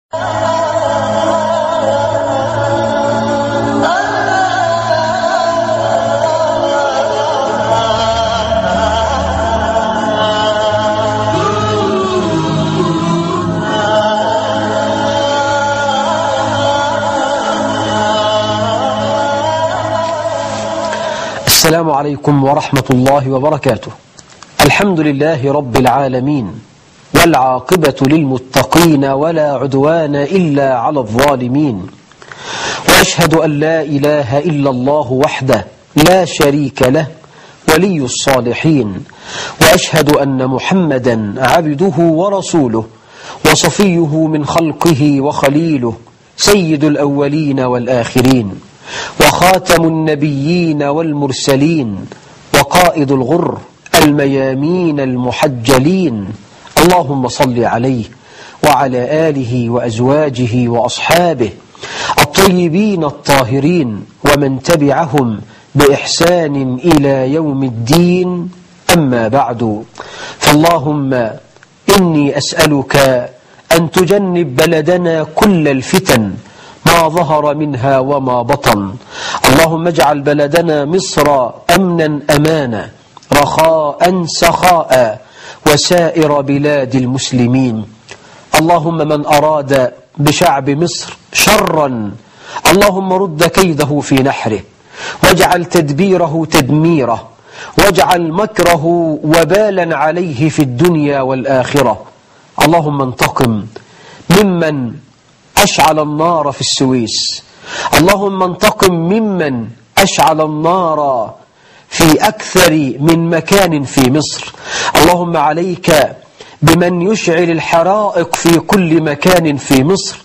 السلام عليكم ورحمة الله وبركاته. الحمد لله رب العالمين، والعاقبة للمتقين ولا عدوان إلا على الظالمين، وأشهد أن لا إله إلا الله وحده لا شريك له ولي الصالحين، وأشهد أن محمدا عبده ورسوله وصفيه من خلقه وخليله، سيد الأولين والآخرين، وخاتم النبيين والمرسلين، وقائد الغر الميامين المحجلين. اللهم صل عليه وعلى آله وأزواجه وأصحابه الطيبين الطاهرين، ومن تبعهم بإحسان إلى يوم الدين. أما بعد، فاللهم إني أسألك أن تجنب بلدنا كل الفتن ما ظهر منها وما بطن. اللهم اجعل بلدنا مصر أمنا أمانا، رخاء سخاء، وسائر بلاد المسلمين. اللهم من أراد بشعب مصر شرا اللهم رد كيده في نحره، واجعل تدبيره تدميره، واجعل مكره وبالا عليه في الدنيا والآخرة. اللهم انتقم ممن أشعل النار في السويس، اللهم انتقم ممن أشعل النار في أكثر من مكان في مصر. اللهم عليك بمن يشعل الحرائق في كل مكان في مصر.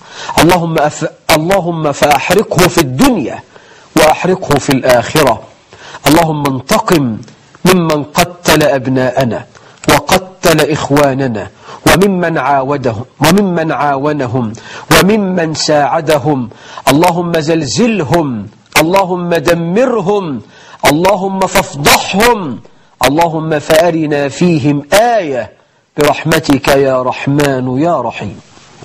اللهم فأحرقه في الدنيا وأحرقه في الآخرة. اللهم انتقم ممن قتل أبناءنا وقتل إخواننا، وممن عاونهم وممن ساعدهم. اللهم زلزلهم، اللهم دمرهم، اللهم فافضحهم، اللهم فأرنا فيهم آية برحمتك يا رحمن يا رحيم.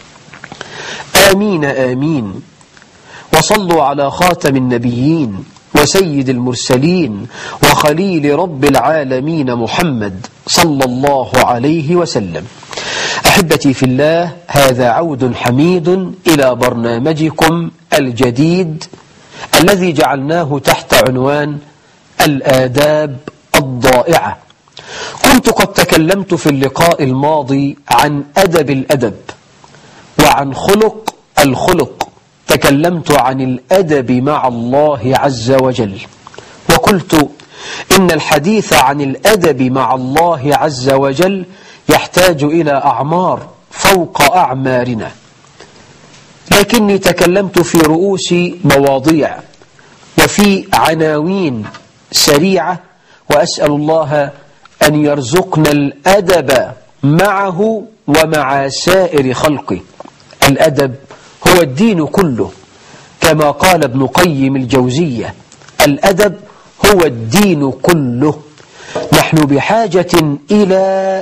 آمين آمين. وصلوا على خاتم النبيين وسيد المرسلين وخليل رب العالمين محمد صلى الله عليه وسلم. أحبتي في الله، هذا عود حميد إلى برنامجكم الجديد الذي جعلناه تحت عنوان الآداب الضائعة. كنت قد تكلمت في اللقاء الماضي عن أدب الأدب وعن خلق الخلق، تكلمت عن الأدب مع الله عز وجل، وقلت إن الحديث عن الأدب مع الله عز وجل يحتاج إلى أعمار فوق أعمارنا، لكني تكلمت في رؤوس مواضيع وفي عناوين سريعة، وأسأل الله أن يرزقنا الأدب معه ومع سائر خلقه. الأدب هو الدين كله، كما قال ابن قيم الجوزية: الأدب هو الدين كله. نحن بحاجة إلى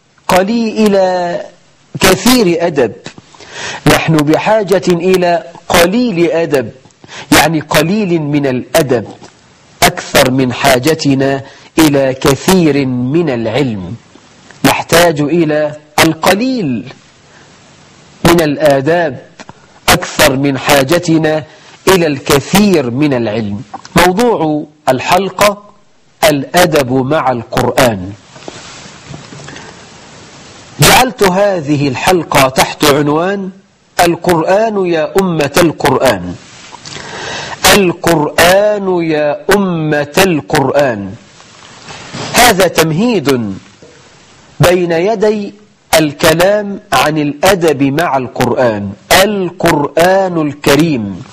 كثير أدب، نحن بحاجة إلى قليل أدب، يعني قليل من الأدب، أكثر من حاجتنا إلى كثير من العلم. نحتاج إلى القليل من الآداب أكثر من حاجتنا إلى الكثير من العلم. موضوع الحلقة: الأدب مع القرآن. جعلت هذه الحلقة تحت عنوان القرآن يا أمة القرآن. القرآن يا أمة القرآن. هذا تمهيد بين يدي الكلام عن الأدب مع القرآن. القرآن الكريم.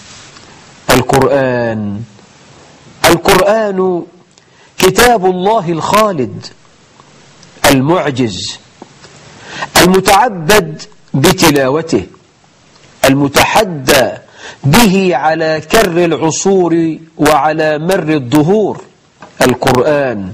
القرآن كتاب الله الخالد المعجز، المتعبد بتلاوته، المتحدى به على كر العصور وعلى مر الدهور. القرآن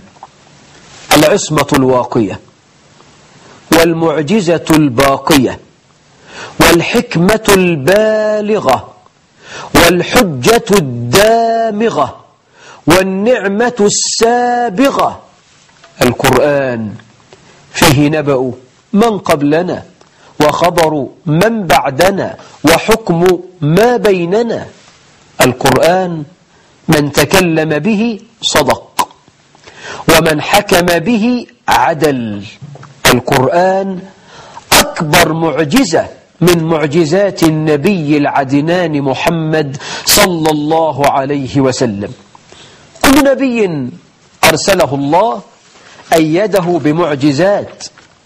العصمة الواقية والمعجزة الباقية، والحكمة البالغة والحجة الدامغة والنعمة السابغة. القرآن فيه نبأ من قبلنا وخبر من بعدنا وحكم ما بيننا. القرآن من تكلم به صدق ومن حكم به عدل. القرآن أكبر معجزة من معجزات النبي العدنان محمد صلى الله عليه وسلم. كل نبي أرسله الله أيده بمعجزات،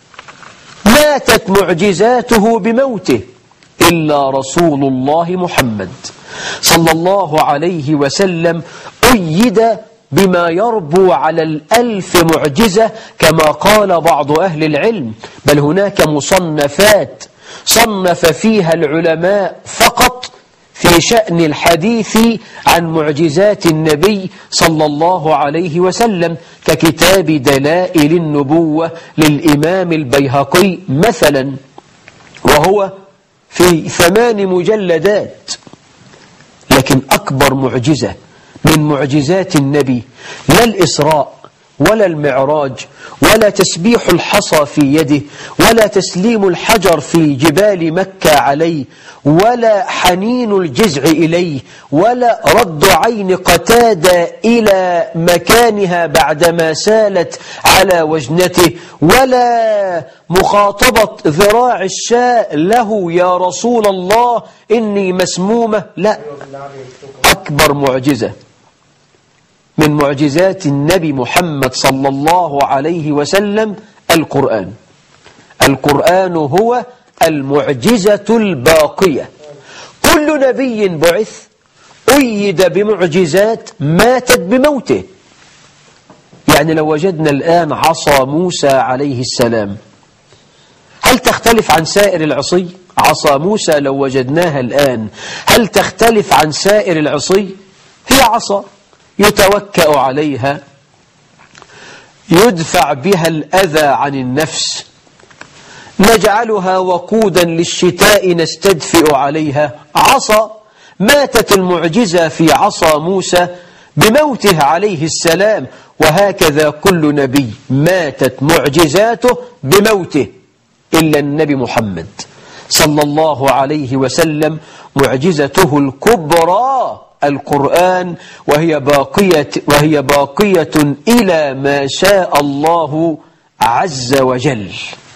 ماتت معجزاته بموته إلا رسول الله محمد صلى الله عليه وسلم أيد بما يربو على 1000 معجزة كما قال بعض أهل العلم، بل هناك مصنفات صنف فيها العلماء فقط في شأن الحديث عن معجزات النبي صلى الله عليه وسلم، ككتاب دلائل النبوة للإمام البيهقي مثلا، وهو في 8 مجلدات. لكن أكبر معجزة من معجزات النبي لا الإسراء ولا المعراج ولا تسبيح الحصى في يده ولا تسليم الحجر في جبال مكة عليه ولا حنين الجزع إليه ولا رد عين قتادة إلى مكانها بعدما سالت على وجنته ولا مخاطبة ذراع الشاء له يا رسول الله إني مسمومة. لا، أكبر معجزة من معجزات النبي محمد صلى الله عليه وسلم القرآن. القرآن هو المعجزة الباقية. كل نبي بعث أيد بمعجزات ماتت بموته. يعني لو وجدنا الآن عصا موسى عليه السلام، هل تختلف عن سائر العصي؟ عصا موسى لو وجدناها الآن هل تختلف عن سائر العصي؟ هي عصا يتوكأ عليها، يدفع بها الأذى عن النفس، نجعلها وقودا للشتاء نستدفئ عليها. عصا. ماتت المعجزة في عصا موسى بموته عليه السلام، وهكذا كل نبي ماتت معجزاته بموته إلا النبي محمد صلى الله عليه وسلم معجزته الكبرى القرآن، وهي باقية إلى ما شاء الله عز وجل.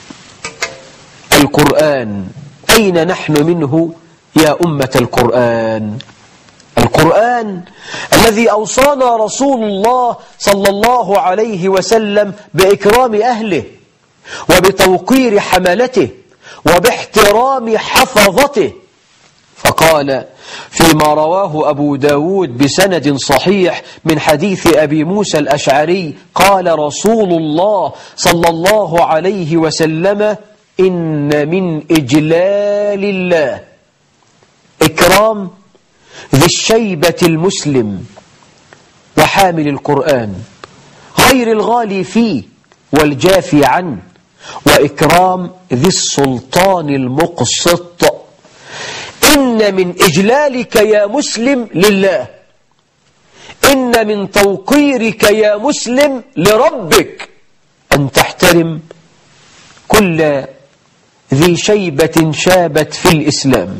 القرآن أين نحن منه يا أمة القرآن؟ القرآن الذي أوصانا رسول الله صلى الله عليه وسلم بإكرام أهله وبتوقير حملته وباحترام حفظته، فقال فيما رواه أبو داود بسند صحيح من حديث أبي موسى الأشعري قال رسول الله صلى الله عليه وسلم: إن من إجلال الله إكرام ذي الشيبة المسلم وحامل القرآن غير الغالي فيه والجافي عنه، وإكرام ذي السلطان المقسط. إن من إجلالك يا مسلم لله، إن من توقيرك يا مسلم لربك أن تحترم كل ذي شيبة شابت في الإسلام.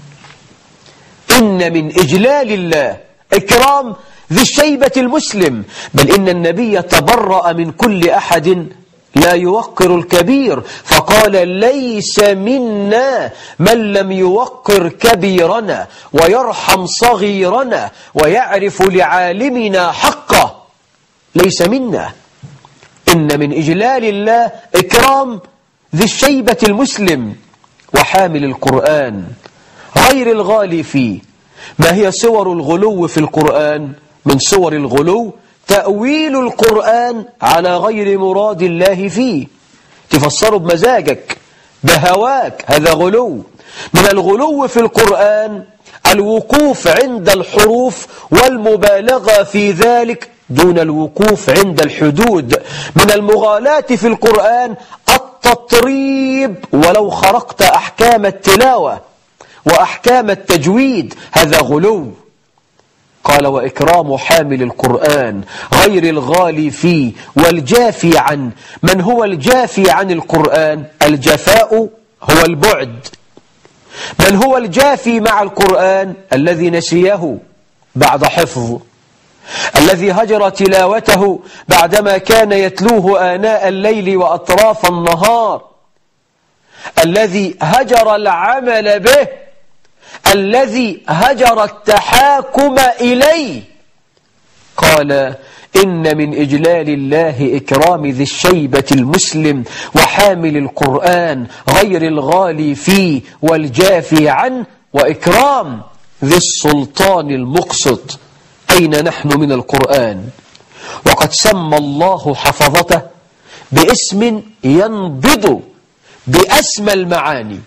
إن من إجلال الله إكرام ذي الشيبة المسلم، بل إن النبي تبرأ من كل أحد لا يوقر الكبير، فقال: ليس منا من لم يوقر كبيرنا ويرحم صغيرنا ويعرف لعالمنا حقه، ليس منا. إن من إجلال الله إكرام ذي الشيبة المسلم وحامل القرآن غير الغالي فيه. ما هي صور الغلو في القرآن؟ من صور الغلو تأويل القرآن على غير مراد الله فيه، تفسره بمزاجك بهواك، هذا غلو. من الغلو في القرآن الوقوف عند الحروف والمبالغة في ذلك دون الوقوف عند الحدود. من المغالاة في القرآن التطريب ولو خرقت أحكام التلاوة وأحكام التجويد، هذا غلو. قال وإكرام حامل القرآن غير الغالي فيه والجافي عن. من هو الجافي عن القرآن؟ الجفاء هو البعد. من هو الجافي مع القرآن؟ الذي نسيه بعد حفظ، الذي هجر تلاوته بعدما كان يتلوه آناء الليل وأطراف النهار، الذي هجر العمل به، الذي هجر التحاكم إليه. قال إن من إجلال الله إكرام ذي الشيبة المسلم وحامل القرآن غير الغالي فيه والجافي عنه، وإكرام ذي السلطان المقسط. أين نحن من القرآن؟ وقد سمى الله حفظته باسم ينبض بأسمى المعاني.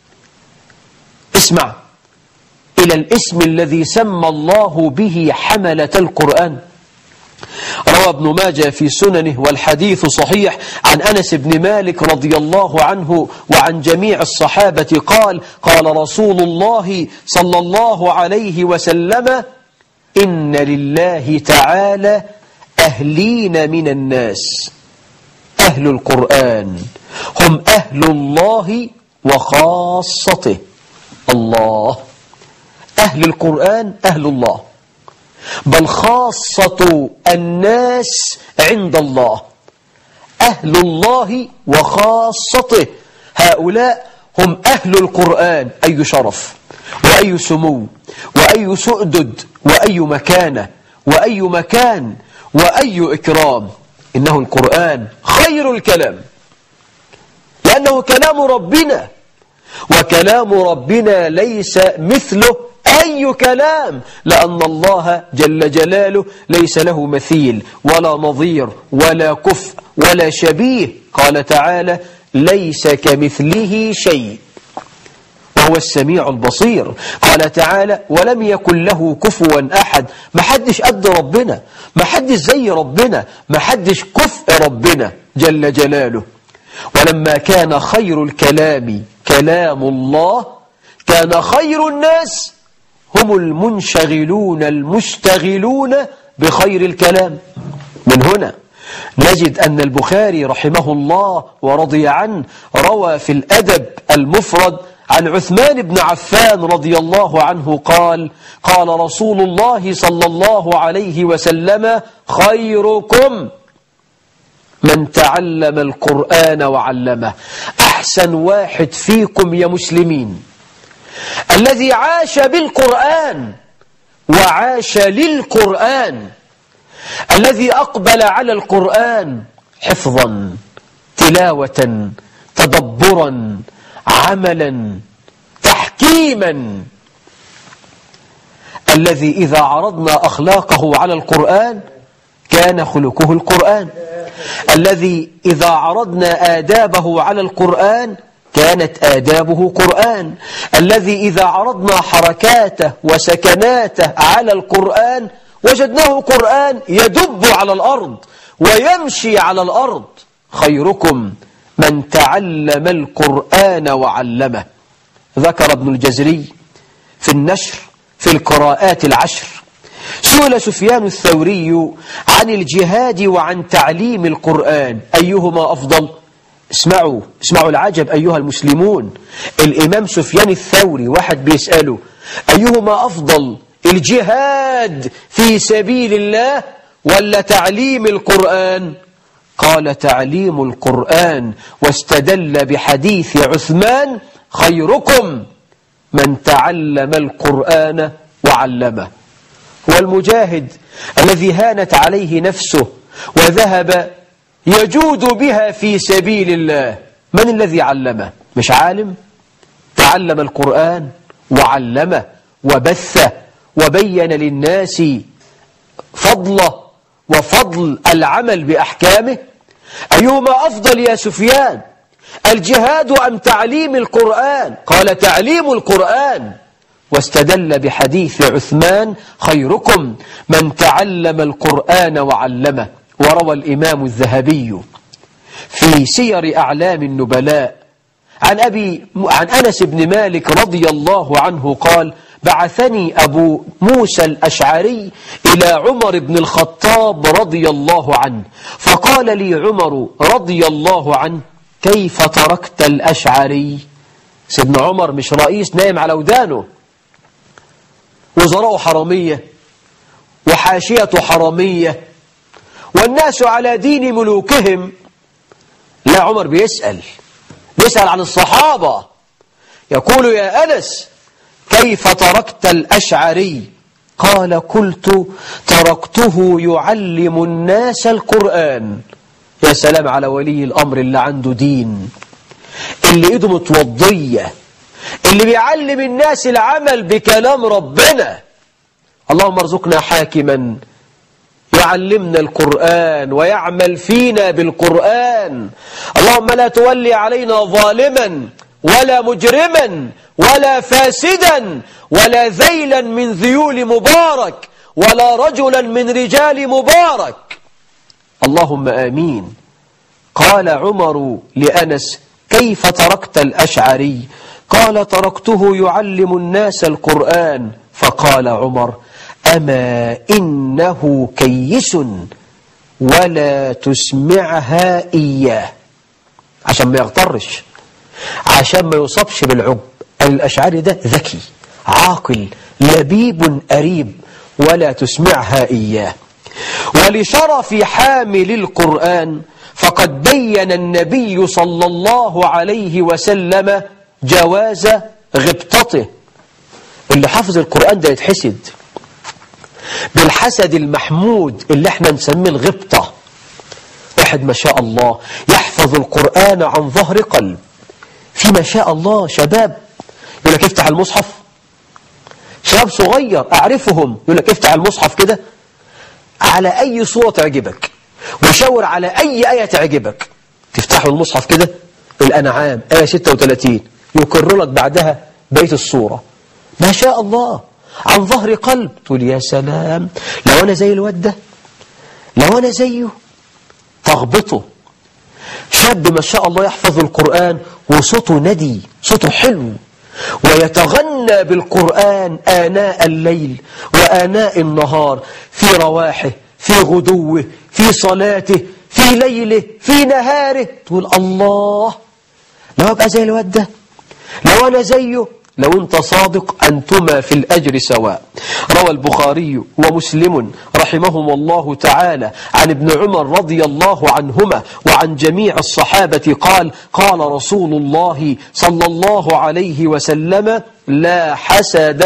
اسمع إلى الاسم الذي سمى الله به حملة القرآن. روى ابن ماجه في سننه والحديث صحيح عن أنس بن مالك رضي الله عنه وعن جميع الصحابة قال قال رسول الله صلى الله عليه وسلم إن لله تعالى أهلين من الناس. أهل القرآن هم أهل الله وخاصته. الله، أهل القرآن أهل الله، بل خاصة الناس عند الله. أهل الله وخاصته، هؤلاء هم أهل القرآن. أي شرف وأي سمو وأي سؤدد وأي مكانة وأي مكان وأي إكرام. إنه القرآن خير الكلام، لأنه كلام ربنا، وكلام ربنا ليس مثله أي كلام، لأن الله جل جلاله ليس له مثيل ولا نظير ولا كفء ولا شبيه. قال تعالى ليس كمثله شيء وهو السميع البصير. قال تعالى ولم يكن له كفوا أحد. ما حدش قد ربنا، ما حدش زي ربنا، ما حدش كفء ربنا جل جلاله. ولما كان خير الكلام كلام الله كان خير الناس هم المنشغلون المشتغلون بخير الكلام. من هنا نجد أن البخاري رحمه الله ورضي عنه روى في الأدب المفرد عن عثمان بن عفان رضي الله عنه قال قال رسول الله صلى الله عليه وسلم خيركم من تعلم القرآن وعلمه. أحسن واحد فيكم يا مسلمين الذي عاش بالقرآن وعاش للقرآن، الذي أقبل على القرآن حفظا تلاوة تدبرا عملا تحكيما، الذي إذا عرضنا أخلاقه على القرآن كان خلقه القرآن، الذي إذا عرضنا آدابه على القرآن كانت آدابه قرآن، الذي إذا عرضنا حركاته وسكناته على القرآن وجدناه قرآن يدب على الأرض ويمشي على الأرض. خيركم من تعلم القرآن وعلمه. ذكر ابن الجزري في النشر في القراءات العشر سئل سفيان الثوري عن الجهاد وعن تعليم القرآن أيهما أفضل؟ اسمعوا العجب أيها المسلمون. الإمام سفيان الثوري واحد بيسأله أيهما أفضل، الجهاد في سبيل الله ولا تعليم القرآن؟ قال تعليم القرآن، واستدل بحديث عثمان خيركم من تعلم القرآن وعلمه. والمجاهد الذي هانت عليه نفسه وذهب يجود بها في سبيل الله، من الذي علمه؟ مش عالم؟ تعلم القرآن وعلمه وبثه وبين للناس فضله وفضل العمل بأحكامه. أيهما أفضل يا سفيان، الجهاد أم تعليم القرآن؟ قال تعليم القرآن، واستدل بحديث عثمان خيركم من تعلم القرآن وعلمه. وروى الإمام الذهبي في سير أعلام النبلاء عن أنس بن مالك رضي الله عنه قال: بعثني أبو موسى الأشعري إلى عمر بن الخطاب رضي الله عنه، فقال لي عمر رضي الله عنه: كيف تركت الأشعري؟ سيدنا عمر مش رئيس نايم على ودانه، وزراء حرامية وحاشية حرامية والناس على دين ملوكهم. لا، عمر بيسأل عن الصحابة، يقول: يا أنس كيف تركت الأشعري؟ قال: قلت: تركته يعلم الناس القرآن. يا سلام على ولي الأمر اللي عنده دين، اللي ايده متوضية، اللي بيعلم الناس العمل بكلام ربنا. اللهم ارزقنا حاكما يعلمنا القرآن ويعمل فينا بالقرآن. اللهم لا تولي علينا ظالما ولا مجرما ولا فاسدا ولا ذيلا من ذيول مبارك ولا رجلا من رجال مبارك. اللهم آمين. قال عمر لأنس: كيف تركت الأشعري؟ قال: تركته يعلم الناس القرآن. فقال عمر: أما إنه كيس ولا تسمعها إياه، عشان ما يغترش، عشان ما يصابش بالعجب. الأشعري ده ذكي عاقل لبيب أريب، ولا تسمعها إياه. ولشرف حامل القرآن فقد بين النبي صلى الله عليه وسلم جواز غبطته. اللي حافظ القرآن ده يتحسد بالحسد المحمود اللي احنا نسميه الغبطة. واحد ما شاء الله يحفظ القرآن عن ظهر قلب، في ما شاء الله شباب يقول لك افتح المصحف، شباب صغير أعرفهم يقول لك افتح المصحف كده على أي صورة تعجبك وشاور على أي آية تعجبك، تفتحوا المصحف كده الأنعام آية 36 يكرر لك بعدها بيت الصورة، ما شاء الله عن ظهر قلب. تقول يا سلام، لو أنا زي الواد ده، لو أنا زيه. تغبطه شاب ما شاء الله يحفظ القرآن وصوته ندي، صوته حلو، ويتغنى بالقرآن آناء الليل وآناء النهار، في رواحه، في غدوه، في صلاته، في ليله، في نهاره. تقول الله، لو أبقى زي الواد ده، لو أنا زيه. لو أنت صادق أنتما في الأجر سواء. روى البخاري ومسلم رحمهم الله تعالى عن ابن عمر رضي الله عنهما وعن جميع الصحابة قال: قال رسول الله صلى الله عليه وسلم: لا حسد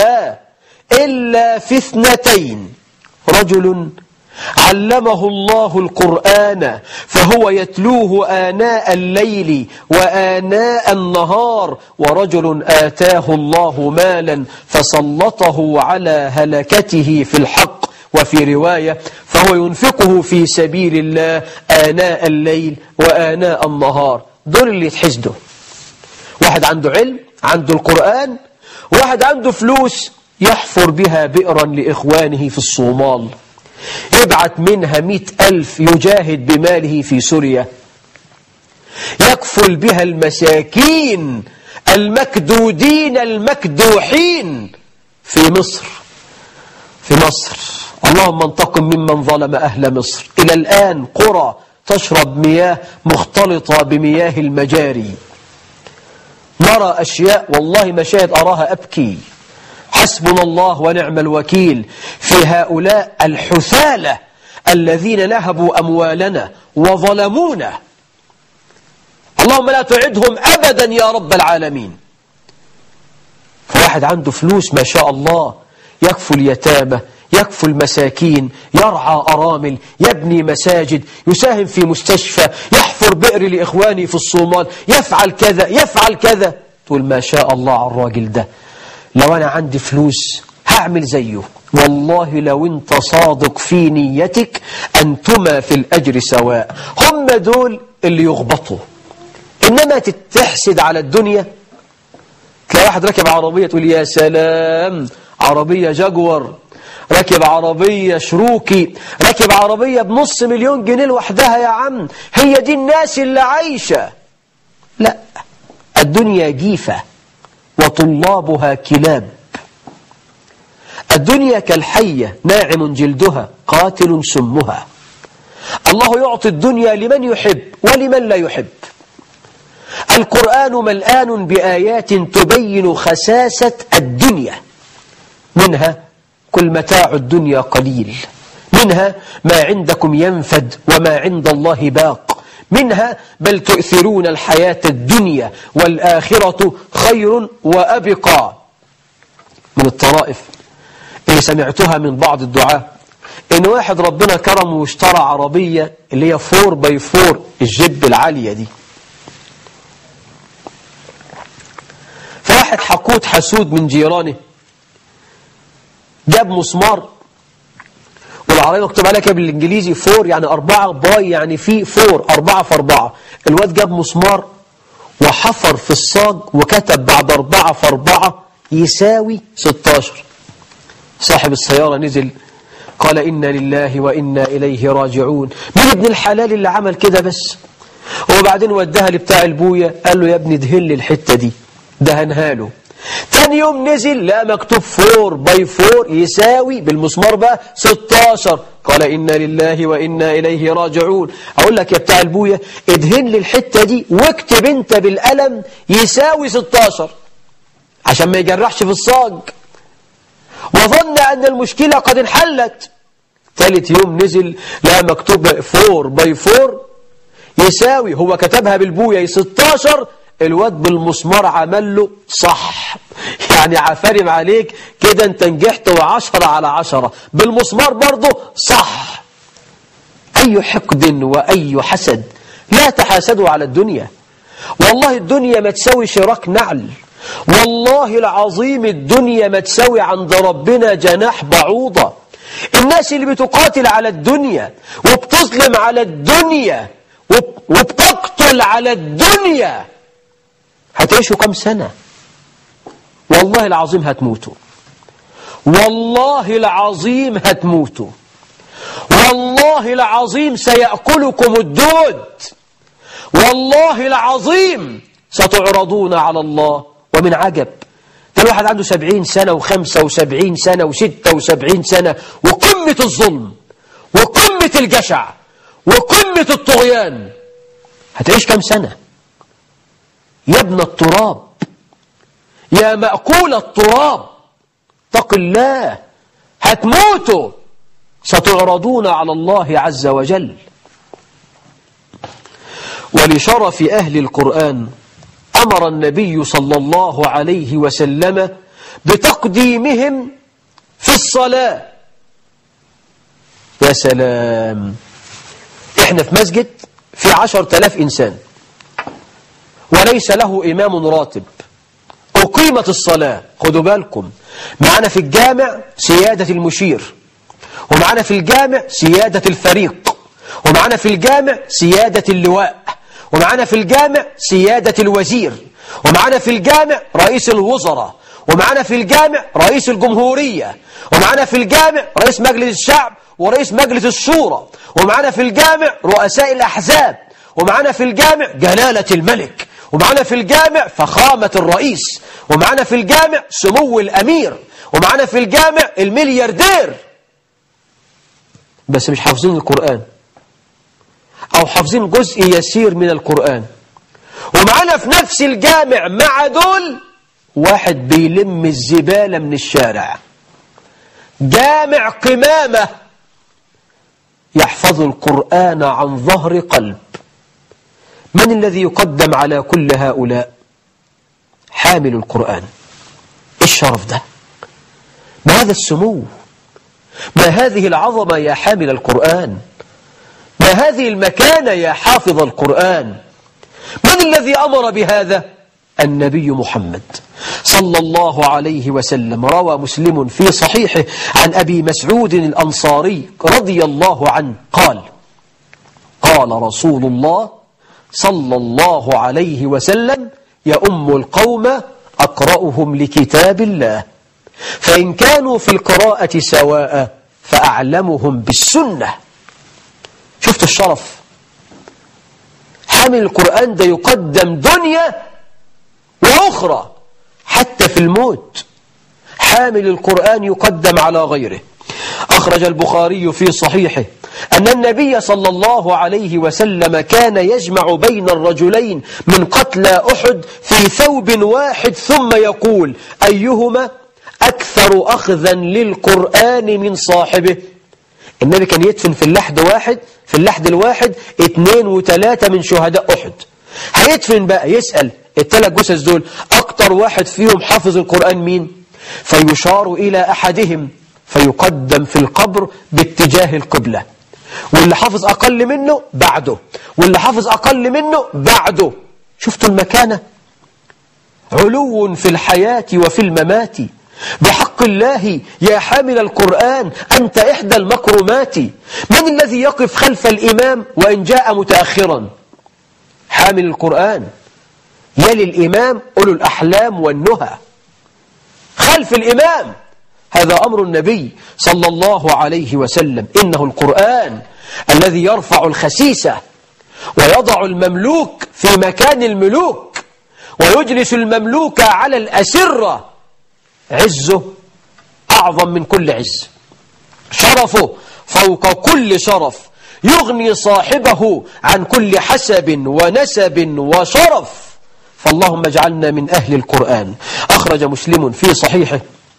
إلا في اثنتين: رجل علمه الله القرآن فهو يتلوه آناء الليل وآناء النهار، ورجل آتاه الله مالا فسلطه على هلكته في الحق. وفي رواية: فهو ينفقه في سبيل الله آناء الليل وآناء النهار. دول اللي يتحسدوا، واحد عنده علم، عنده القرآن، واحد عنده فلوس يحفر بها بئرا لإخوانه في الصومال، يبعت منها 100,000 يجاهد بماله في سوريا، يكفل بها المساكين المكدودين المكدوحين في مصر. اللهم انتقم ممن ظلم أهل مصر. إلى الآن قرى تشرب مياه مختلطة بمياه المجاري. نرى أشياء والله مشاهد أراها أبكي. حسبنا الله ونعم الوكيل في هؤلاء الحثالة الذين نهبوا أموالنا وظلمونا. اللهم لا تعدهم أبدا يا رب العالمين. فواحد عنده فلوس ما شاء الله، يكفل يتامى، يكفل مساكين، يرعى أرامل، يبني مساجد، يساهم في مستشفى، يحفر بئر لإخواني في الصومال، يفعل كذا يفعل كذا. تقول ما شاء الله على الراجل ده، لو أنا عندي فلوس هعمل زيه. والله لو أنت صادق في نيتك أنتما في الأجر سواء. هم دول اللي يغبطوا. إنما تحسد على الدنيا، تلاقي واحد راكب عربية تقول يا سلام، عربية جاكور، راكب عربية شروكي، راكب عربية بنص مليون جنيه لوحدها يا عم، هي دي الناس اللي عايشة؟ لا، الدنيا جيفة وطلابها كلاب. الدنيا كالحية ناعم جلدها قاتل سمها. الله يعطي الدنيا لمن يحب ولمن لا يحب. القرآن ملآن بآيات تبين خساسة الدنيا، منها كل متاع الدنيا قليل، منها ما عندكم ينفد وما عند الله باق، منها بل تؤثرون الحياة الدنيا والآخرة خير وأبقى. من الطرائف اللي سمعتها من بعض الدعاة إن واحد ربنا كرمه واشترى عربية اللي هي 4x4 الجيب العالية دي، فواحد حقود حسود من جيرانه جاب مسمار، والعربية مكتوب عليها كده بالإنجليزي 4 يعني 4 باي يعني في 4 في 4. الواد جاب مسمار وحفر في الصاج وكتب بعد 4 في 4 يساوي 16. صاحب السيارة نزل قال إنا لله وإنا إليه راجعون، من ابن الحلال اللي عمل كده بس؟ وبعدين وداها لبتاع البوية قال له يا ابني دهن لي الحتة دي، دهنها له. تاني يوم نزل لا مكتوب 4x4 يساوي بالمسمار بقى 16. قال إنا لله وإنا إليه راجعون. أقول لك يا بتاع البوية ادهن لي الحتة دي واكتب انت بالقلم يساوي 16 عشان ما يجرحش في الصاج، وظن أن المشكلة قد انحلت. ثالث يوم نزل لا مكتوب 4x4 يساوي، هو كتبها بالبوية 16، الواد بالمسمار عمل له صح، يعني عفارم عليك كده انت نجحت و10 على 10 بالمسمار برضه صح. أي حقد وأي حسد، لا تحاسدوا على الدنيا. والله الدنيا ما تساوي شراك نعل، والله العظيم الدنيا ما تساوي عند ربنا جناح بعوضة. الناس اللي بتقاتل على الدنيا وبتظلم على الدنيا وبتقتل على الدنيا هتعيشوا كم سنة؟ والله العظيم هتموتوا، والله العظيم هتموتوا، والله العظيم سيأكلكم الدود، والله العظيم ستعرضون على الله. ومن عجب ده الواحد عنده 70 سنة و75 سنة و76 سنة وقمة الظلم وقمة الجشع وقمة الطغيان، هتعيش كم سنة؟ يا ابن التراب، يا مأكول التراب، اتق الله، هتموتوا، ستعرضون على الله عز وجل. ولشرف أهل القرآن أمر النبي صلى الله عليه وسلم بتقديمهم في الصلاة. يا سلام، احنا في مسجد في 10,000 إنسان وليس له إمام راتب، أقيمت الصلاة. خدوا بالكم، معنا في الجامع سيادة المشير، ومعنا في الجامع سيادة الفريق، ومعنا في الجامع سيادة اللواء، ومعنا في الجامع سيادة الوزير، ومعنا في الجامع رئيس الوزراء، ومعنا في الجامع رئيس الجمهورية، ومعنا في الجامع رئيس مجلس الشعب ورئيس مجلس الشورى، ومعنا في الجامع رؤساء الأحزاب، ومعنا في الجامع جلالة الملك، ومعنا في الجامع فخامة الرئيس، ومعنا في الجامع سمو الأمير، ومعنا في الجامع الملياردير، بس مش حافظين القرآن أو حافظين جزء يسير من القرآن. ومعنا في نفس الجامع مع دول واحد بيلم الزبالة من الشارع، جامع قمامة يحفظ القرآن عن ظهر قلب. من الذي يقدم على كل هؤلاء؟ حامل القرآن. الشرف ده، ما هذا السمو، ما هذه العظمة يا حامل القرآن، ما هذه المكانة يا حافظ القرآن. من الذي أمر بهذا؟ النبي محمد صلى الله عليه وسلم. روى مسلم في صحيحه عن أبي مسعود الأنصاري رضي الله عنه قال: قال رسول الله صلى الله عليه وسلم: يؤم القوم أقرأهم لكتاب الله. فإن كانوا في القراءة سواء فأعلمهم بالسنة. شفت الشرف؟ حامل القرآن ده يقدم دنيا وأخرى، حتى في الموت حامل القرآن يقدم على غيره. أخرج البخاري في صحيحه أن النبي صلى الله عليه وسلم كان يجمع بين الرجلين من قتلى أحد في ثوب واحد ثم يقول: أيهما أكثر أخذا للقرآن من صاحبه؟ النبي كان يدفن في اللحد الواحد 2 و3 من شهداء أحد. هيدفن بقى، يسأل ال3 جثث دول أكتر واحد فيهم حافظ القرآن مين؟ فيشار إلى أحدهم فيقدم في القبر باتجاه القبلة، واللي حافظ أقل منه بعده، واللي حافظ أقل منه بعده. شفتوا المكانة؟ علو في الحياة وفي الممات. بحق الله يا حامل القرآن أنت إحدى المكرمات. من الذي يقف خلف الإمام وإن جاء متأخرا؟ حامل القرآن. يلي الإمام أولو الأحلام والنهى خلف الإمام. هذا أمر النبي صلى الله عليه وسلم. إنه القرآن الذي يرفع الخسيسة ويضع المملوك في مكان الملوك ويجلس المملوك على الأسرة. عزه أعظم من كل عز، شرفه فوق كل شرف، يغني صاحبه عن كل حسب ونسب وشرف. فاللهم اجعلنا من أهل القرآن. أخرج مسلم في صحيحه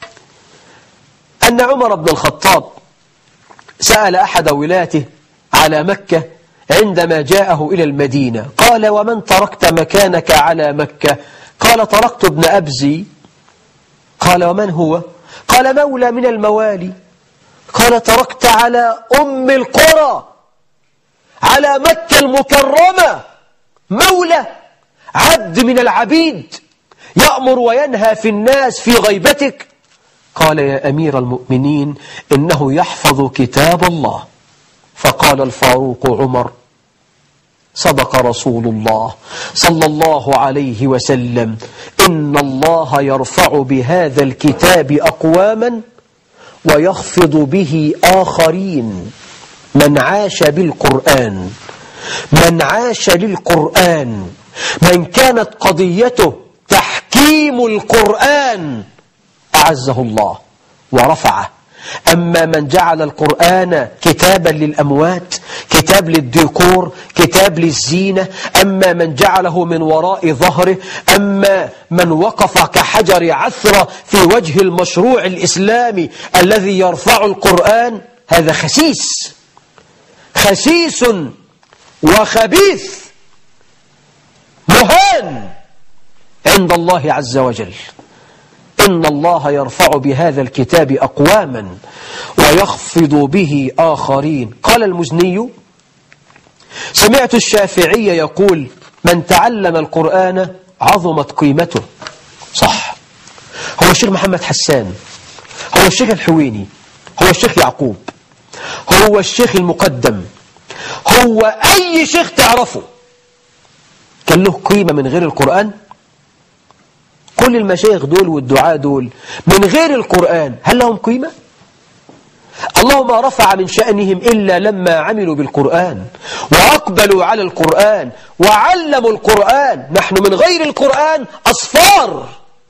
أن عمر بن الخطاب سأل أحد ولاته على مكة عندما جاءه إلى المدينة، قال: ومن تركت مكانك على مكة؟ قال: تركت ابن أبزي. قال: ومن هو؟ قال: مولى من الموالي. قال: تركت على أم القرى، على مكة المكرمة، مولى، عبد من العبيد، يأمر وينهى في الناس في غيبتك. قال: يا أمير المؤمنين إنه يحفظ كتاب الله. فقال الفاروق عمر: صدق رسول الله صلى الله عليه وسلم: إن الله يرفع بهذا الكتاب أقواما ويخفض به آخرين. من عاش بالقرآن، من عاش للقرآن، من كانت قضيته تحكيم القرآن أعزه الله ورفعه. أما من جعل القرآن كتابا للأموات، كتاب للديكور، كتاب للزينة، أما من جعله من وراء ظهره، أما من وقف كحجر عثرة في وجه المشروع الإسلامي الذي يرفع القرآن، هذا خسيس، خسيس وخبيث مهان عند الله عز وجل. إن الله يرفع بهذا الكتاب أقواما ويخفض به آخرين. قال المزني: سمعت الشافعي يقول: من تعلم القرآن عظمت قيمته. صح، هو الشيخ محمد حسان، هو الشيخ الحويني، هو الشيخ يعقوب، هو الشيخ المقدم، هو أي شيخ تعرفه كان له قيمة من غير القرآن؟ كل المشايخ دول والدعاء دول من غير القرآن هل لهم قيمة؟ اللهم رفع من شأنهم إلا لما عملوا بالقرآن وأقبلوا على القرآن وعلموا القرآن. نحن من غير القرآن أصفار.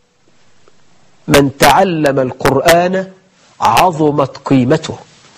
من تعلم القرآن عظمت قيمته.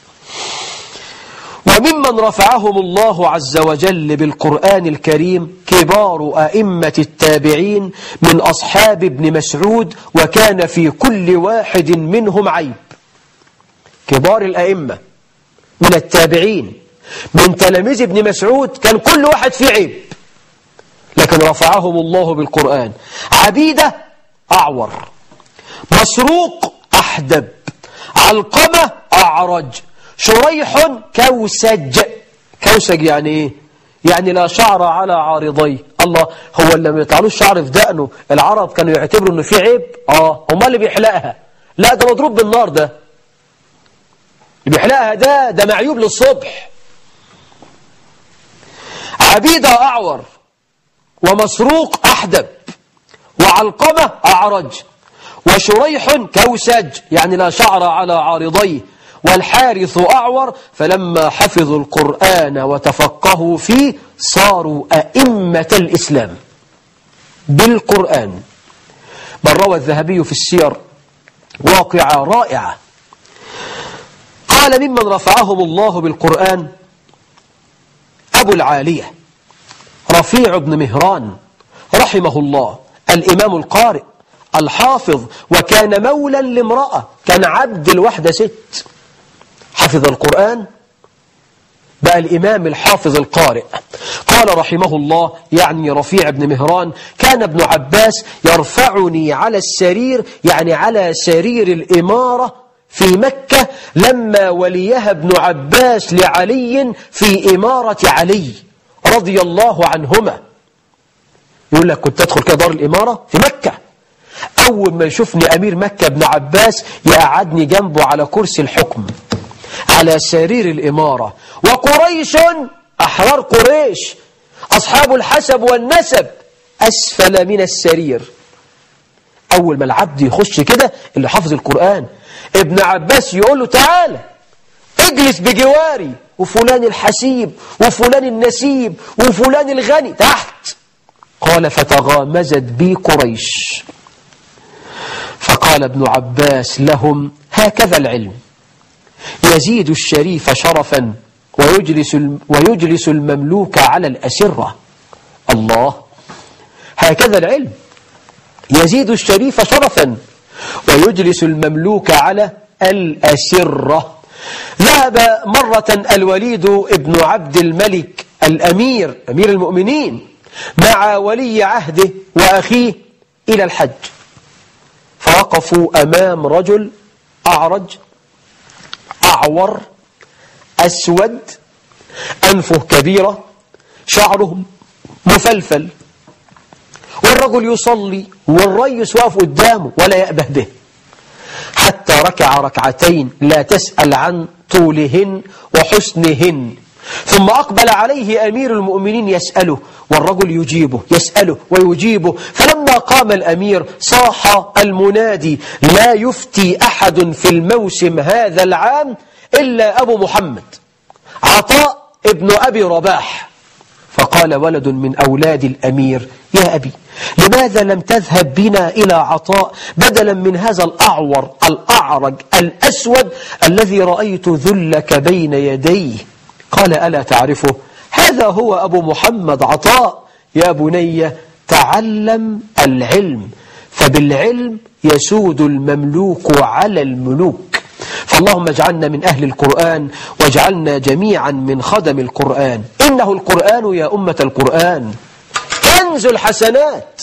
وممن رفعهم الله عز وجل بالقرآن الكريم كبار أئمة التابعين من أصحاب ابن مسعود، وكان في كل واحد منهم عيب. كبار الأئمة من التابعين من تلاميذ ابن مسعود كان كل واحد فيه عيب، لكن رفعهم الله بالقرآن. عبيدة أعور، مسروق أحدب، علقمة أعرج، شريح كوسج. كوسج يعني ايه؟ يعني لا شعر على عارضيه. الله، هو اللي ما يطلعلوش شعر في دقنه العرب كانوا يعتبروا انه في عيب؟ امال اللي بيحلقها؟ لا، ده مضروب بالنار. ده اللي بيحلقها ده معيوب للصبح. عبيدة أعور، ومسروق أحدب، وعلقمة أعرج، وشريح كوسج يعني لا شعر على عارضيه، والحارث أعور، فلما حفظوا القرآن وتفقهوا فيه صاروا أئمة الإسلام بالقرآن. بل روى الذهبي في السير واقعة رائعة، قال: ممن رفعهم الله بالقرآن أبو العالية رفيع بن مهران رحمه الله، الإمام القارئ الحافظ، وكان مولا لامرأة، كان عبد الوحدة ست، حفظ القرآن بقى الإمام الحافظ القارئ. قال رحمه الله يعني رفيع بن مهران: كان ابن عباس يرفعني على السرير، يعني على سرير الإمارة في مكة، لما وليها ابن عباس لعلي في إمارة علي رضي الله عنهما. يقول لك كنت أدخل كده دار الإمارة في مكة، أول ما يشوفني أمير مكة ابن عباس يقعدني جنبه على كرسي الحكم على سرير الإمارة. وقريش أحرار قريش أصحاب الحسب والنسب أسفل من السرير. أول ما العبد يخش كده اللي حافظ القرآن ابن عباس يقول له: تعالى اجلس بجواري، وفلان الحسيب وفلان النسيب وفلان الغني تحت. قال: فتغامزت بي قريش، فقال ابن عباس لهم: هكذا العلم، يزيد الشريف شرفا ويجلس المملوك على الأسرة. الله، هكذا العلم، يزيد الشريف شرفا ويجلس المملوك على الأسرة. ذهب مرة الوليد ابن عبد الملك الأمير أمير المؤمنين مع ولي عهده وأخيه إلى الحج، فوقفوا أمام رجل أعرج أعور أسود، أنفه كبيرة، شعره مفلفل، والرجل يصلي والريس واقف قدامه ولا يأبه به، حتى ركع ركعتين لا تسأل عن طولهن وحسنهن. ثم أقبل عليه أمير المؤمنين يسأله، والرجل يجيبه، يسأله ويجيبه. فلما قام الأمير صاح المنادي: لا يفتي أحد في الموسم هذا العام إلا أبو محمد عطاء ابن أبي رباح. فقال ولد من أولاد الأمير: يا أبي، لماذا لم تذهب بنا إلى عطاء بدلا من هذا الأعور الأعرج الأسود الذي رأيت ذلك بين يديه؟ قال: ألا تعرفه؟ هذا هو أبو محمد عطاء. يا بني، تعلم العلم، فبالعلم يسود المملوك على الملوك. فاللهم اجعلنا من أهل القرآن، واجعلنا جميعا من خدم القرآن. إنه القرآن يا أمة القرآن كنز الحسنات،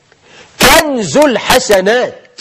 كنز الحسنات.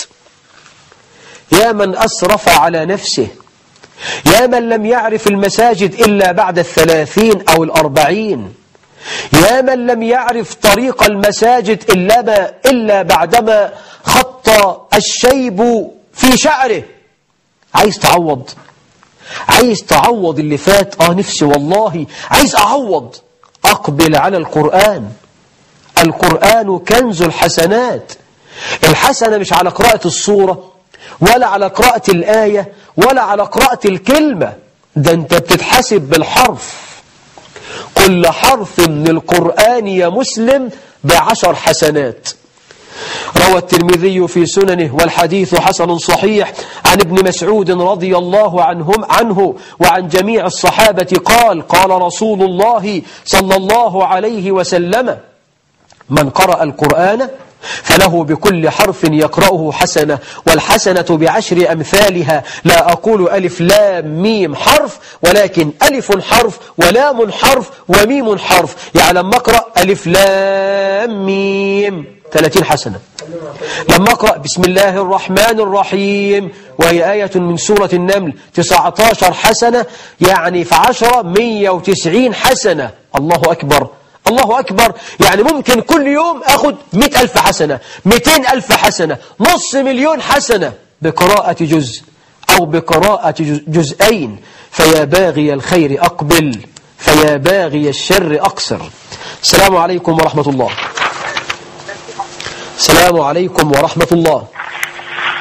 يا من أسرف على نفسه، يا من لم يعرف المساجد إلا بعد 30 أو 40، يا من لم يعرف طريق المساجد إلا بعدما خط الشيب في شعره. عايز تعوض، عايز تعوض اللي فات. نفسي والله عايز أعوض. أقبل على القرآن. القرآن كنز الحسنات. الحسنة مش على قراءة الصورة ولا على قراءة الآية ولا على قراءة الكلمة، ده أنت بتتحسب بالحرف. كل حرف من القرآن يا مسلم ب10 حسنات. روى الترمذي في سننه والحديث حسن صحيح عن ابن مسعود رضي الله عنه وعن جميع الصحابة قال: قال رسول الله صلى الله عليه وسلم: من قرأ القرآن فله بكل حرف يقرأه حسنة، والحسنة ب10 أمثالها. لا أقول ألف لام ميم حرف، ولكن ألف حرف ولام حرف وميم حرف. يعني لما أقرأ ألف لام ميم 30 حسنة، لما أقرأ بسم الله الرحمن الرحيم وهي آية من سورة النمل 19 حسنة، يعني في 10 190 حسنة. الله أكبر، الله أكبر. يعني ممكن كل يوم أخذ 100,000 حسنة، 200,000 حسنة، 500,000 حسنة بقراءة جزء أو بقراءة جزئين. فيا باغي الخير أقبل، فيا باغي الشر أقصر. السلام عليكم ورحمة الله. السلام عليكم ورحمة الله.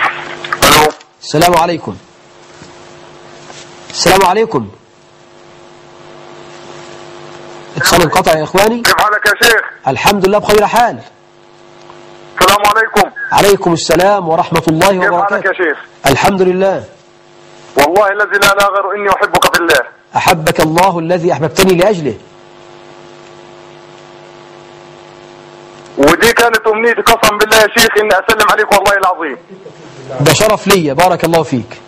السلام عليكم. السلام عليكم. اتصال انقطع يا إخواني. كيف حالك يا شيخ؟ الحمد لله بخير حال. السلام عليكم. عليكم السلام ورحمة الله وبركاته. كيف حالك يا شيخ؟ الحمد لله. والله الذي لا إله غيره إني أحبك في الله. أحبك الله الذي أحببتني لأجله. ودي كانت أمنيتي قسم بالله يا شيخ إني أسلم عليك والله العظيم. ده شرف لي، بارك الله فيك.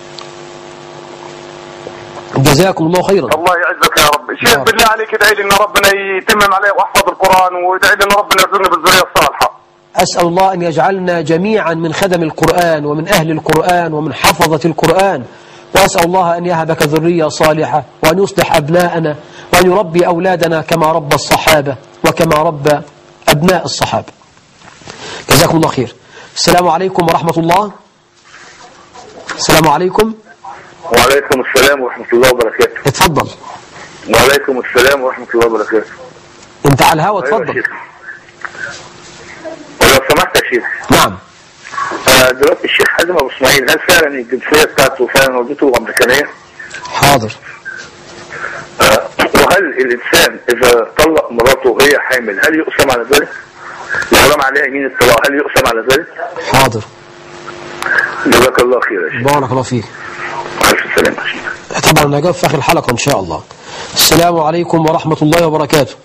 جزاكم الله خيرا. الله يعزك يا رب. شيخ بالله عليك ادعي لي إن ربنا يتمم علي وأحفظ القرآن، وادعي لي إن ربنا يرزقني بالذرية الصالحة. أسأل الله أن يجعلنا جميعا من خدم القرآن ومن أهل القرآن ومن حفظة القرآن، وأسأل الله أن يهبك ذرية صالحة وأن يصلح أبناءنا وأن يربي أولادنا كما ربى الصحابة وكما ربى أبناء الصحابة. جزاكم الله خير. السلام عليكم ورحمة الله. السلام عليكم. وعليكم السلام ورحمة الله وبركاته. اتفضل. وعليكم السلام ورحمة الله وبركاته. انت على الهوا، اتفضل. ولو سمحت يا شيخ. نعم. دلوقتي الشيخ حازم ابو اسماعيل، هل فعلا الجنسية بتاعته فعلا والدته امريكانية؟ حاضر. وهل الانسان اذا طلق مراته وهي حامل هل يقسم على ذلك؟ لو رمى عليها يمين الطلاق هل يقسم على ذلك؟ حاضر. جزاك الله خير يا شيخ. بارك الله فيك. الف سلامة يا شيخ. طبعا انا هجاوب في اخر الحلقة ان شاء الله. السلام عليكم ورحمة الله وبركاته.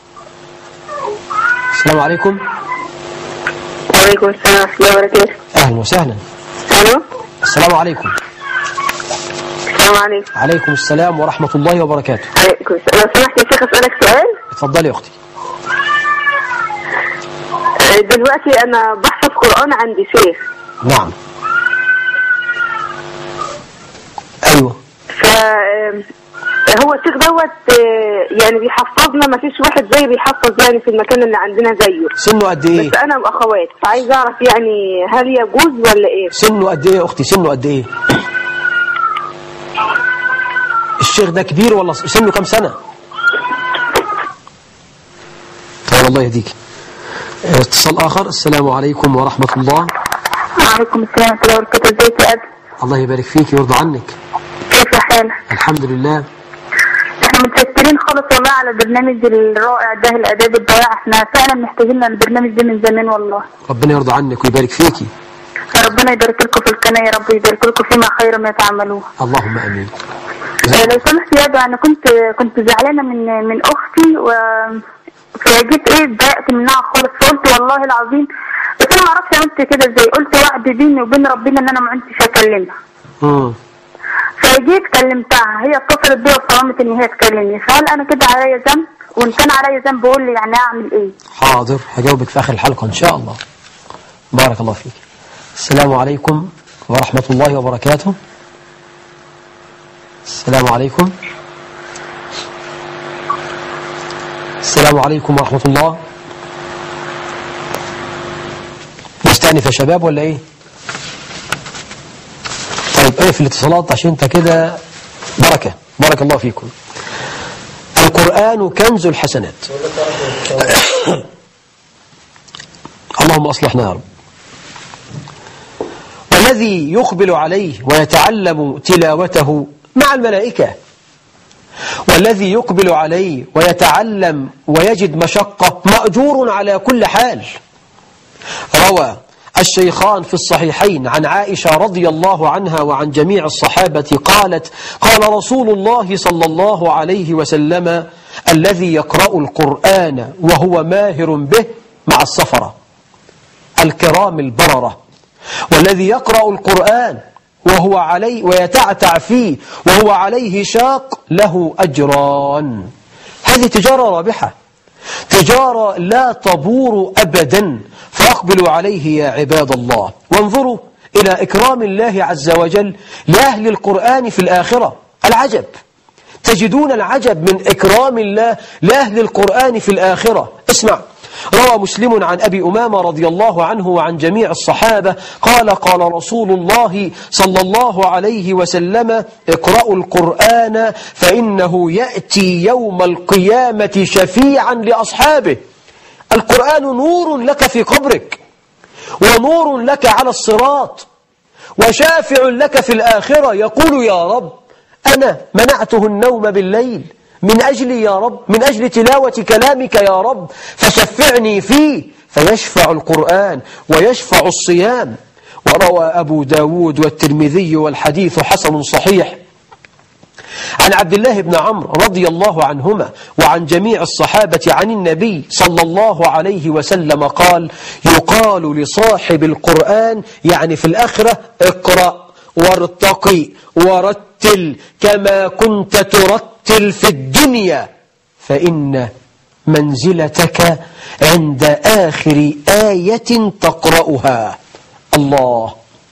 السلام عليكم. وعليكم السلام ورحمة الله وبركاته. اهلا وسهلا. الو. السلام عليكم. السلام عليكم. عليكم السلام ورحمة الله وبركاته. عليكم السلام. لو سمحت يا شيخ اسألك سؤال. اتفضلي يا اختي. دلوقتي انا بحفظ قرآن عندي شيخ. نعم. ايوه. هو الشيخ دوت يعني بيحفظنا، ما فيش واحد زي بيحفظ يعني في المكان اللي عندنا زيه. سنه قد ايه؟ بس انا واخوات، فعايز اعرف يعني هل يجوز ولا ايه؟ سنه قد ايه يا اختي؟ سنه قد ايه؟ الشيخ ده كبير ولا سنه كام سنة؟ طيب الله يهديك. اتصال اخر. السلام عليكم ورحمة الله. وعليكم السلام ورحمة الله وبركاته. ازيك يا ابي؟ الله يبارك فيك ويرضى عنك. كيف حالك؟ الحمد لله. احنا متشكرين خالص والله على البرنامج الرائع ده، الاداب الضائع. احنا فعلا محتاجين البرنامج ده من زمان والله. ربنا يرضى عنك ويبارك فيكي. ربنا يبارك لكم في القناه يا رب، يبارك لكم فيما خير ما تعملوه. اللهم امين. لو سمحت يا ابي، انا كنت زعلانه من اختي، فجيت اتضايقت منها خالص، فقلت والله العظيم، بس انا ما اعرفش عملت كده ازاي. قلت وعد بيني وبين ربنا ان انا ما عدتش اكلمها. فجيت كلمتها، هي اتصلت بيا وصممت ان هي تكلمني. فهل انا كده عليا ذنب؟ وان كان عليا ذنب قول لي يعني اعمل ايه؟ حاضر، هجاوبك في اخر الحلقه ان شاء الله. بارك الله فيك. السلام عليكم ورحمه الله وبركاته. السلام عليكم. السلام عليكم ورحمه الله. نستأنف يا شباب ولا ايه؟ طيب اقفل الاتصالات عشان انت كده بركة. بارك الله فيكم. القرآن كنز الحسنات. اللهم أصلحنا يا رب. والذي يقبل عليه ويتعلم تلاوته مع الملائكة، والذي يقبل عليه ويتعلم ويجد مشقة مأجور على كل حال. روى الشيخان في الصحيحين عن عائشة رضي الله عنها وعن جميع الصحابة قالت: قال رسول الله صلى الله عليه وسلم: الذي يقرأ القرآن وهو ماهر به مع السفرة الكرام البررة، والذي يقرأ القرآن وهو عليه ويتعتع فيه وهو عليه شاق له أجران. هذه تجارة رابحة، تجارة لا تبور أبدا، فأقبلوا عليه يا عباد الله. وانظروا إلى إكرام الله عز وجل لأهل القرآن في الآخرة. العجب، تجدون العجب من إكرام الله لأهل القرآن في الآخرة. اسمع، روى مسلم عن أبي أمامة رضي الله عنه وعن جميع الصحابة قال: قال رسول الله صلى الله عليه وسلم: اقرأوا القرآن فإنه يأتي يوم القيامة شفيعا لأصحابه. القرآن نور لك في قبرك، ونور لك على الصراط، وشافع لك في الآخرة، يقول يا رب أنا منعته النوم بالليل من أجلي يا رب، من أجل تلاوة كلامك يا رب، فشفعني فيه، فيشفع القرآن ويشفع الصيام. وروى أبو داود والترمذي والحديث حسن صحيح عن عبد الله بن عمرو رضي الله عنهما وعن جميع الصحابة عن النبي صلى الله عليه وسلم قال: يقال لصاحب القرآن، يعني في الآخرة، اقرأ وارتقي ورتل كما كنت ترتل في الدنيا، فإن منزلتك عند آخر آية تقرأها. الله،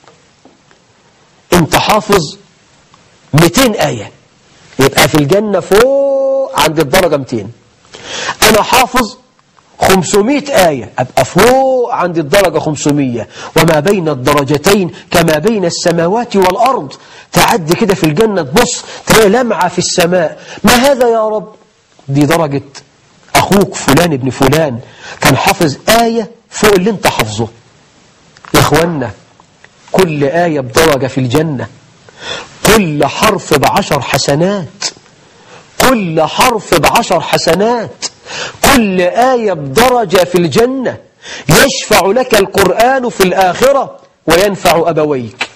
انت حافظ 200 آية، يبقى في الجنة فوق عند الدرجة 200. أنا حافظ 500 آية، أبقى فوق عند الدرجة 500. وما بين الدرجتين كما بين السماوات والأرض. تعدي كده في الجنة تبص تلاقي لمعة في السماء، ما هذا يا رب؟ دي درجة أخوك فلان ابن فلان، كان حافظ آية فوق اللي انت حافظه. يا أخوانا، كل آية بدرجة في الجنة، كل حرف ب10 حسنات، كل حرف ب10 حسنات، كل آية بدرجة في الجنة. يشفع لك القرآن في الآخرة وينفع أبويك.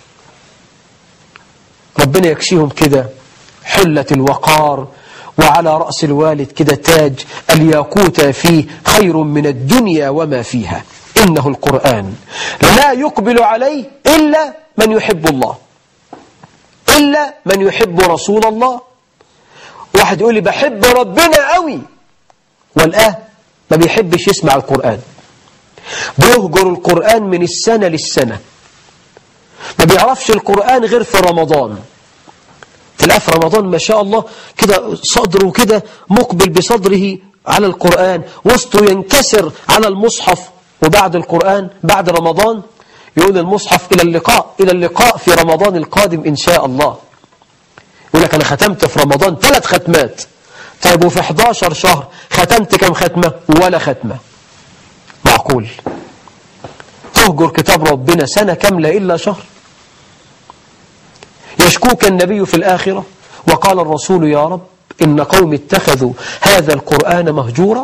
ربنا يكسيهم كده حلة الوقار، وعلى رأس الوالد كده تاج الياقوت فيه خير من الدنيا وما فيها. إنه القرآن لا يقبل عليه إلا من يحب الله، إلا من يحب رسول الله. واحد يقول لي بحب ربنا قوي، والآن ما بيحبش يسمع القرآن، بيهجر القرآن من السنة للسنة، ما بيعرفش القرآن غير في رمضان. تلاقيه في رمضان ما شاء الله كده صدره كده مقبل بصدره على القرآن، وسطه ينكسر على المصحف. وبعد القرآن بعد رمضان يقول المصحف إلى اللقاء، إلى اللقاء في رمضان القادم إن شاء الله. يقول لك أنا ختمت في رمضان 3 ختمات. طيب وفي 11 شهر ختمت كم ختمة؟ ولا ختمة. معقول تهجر كتاب ربنا سنة كاملة إلا شهر؟ يشكوك النبي في الآخرة وقال الرسول يا رب إن قوم اتخذوا هذا القرآن مهجورا.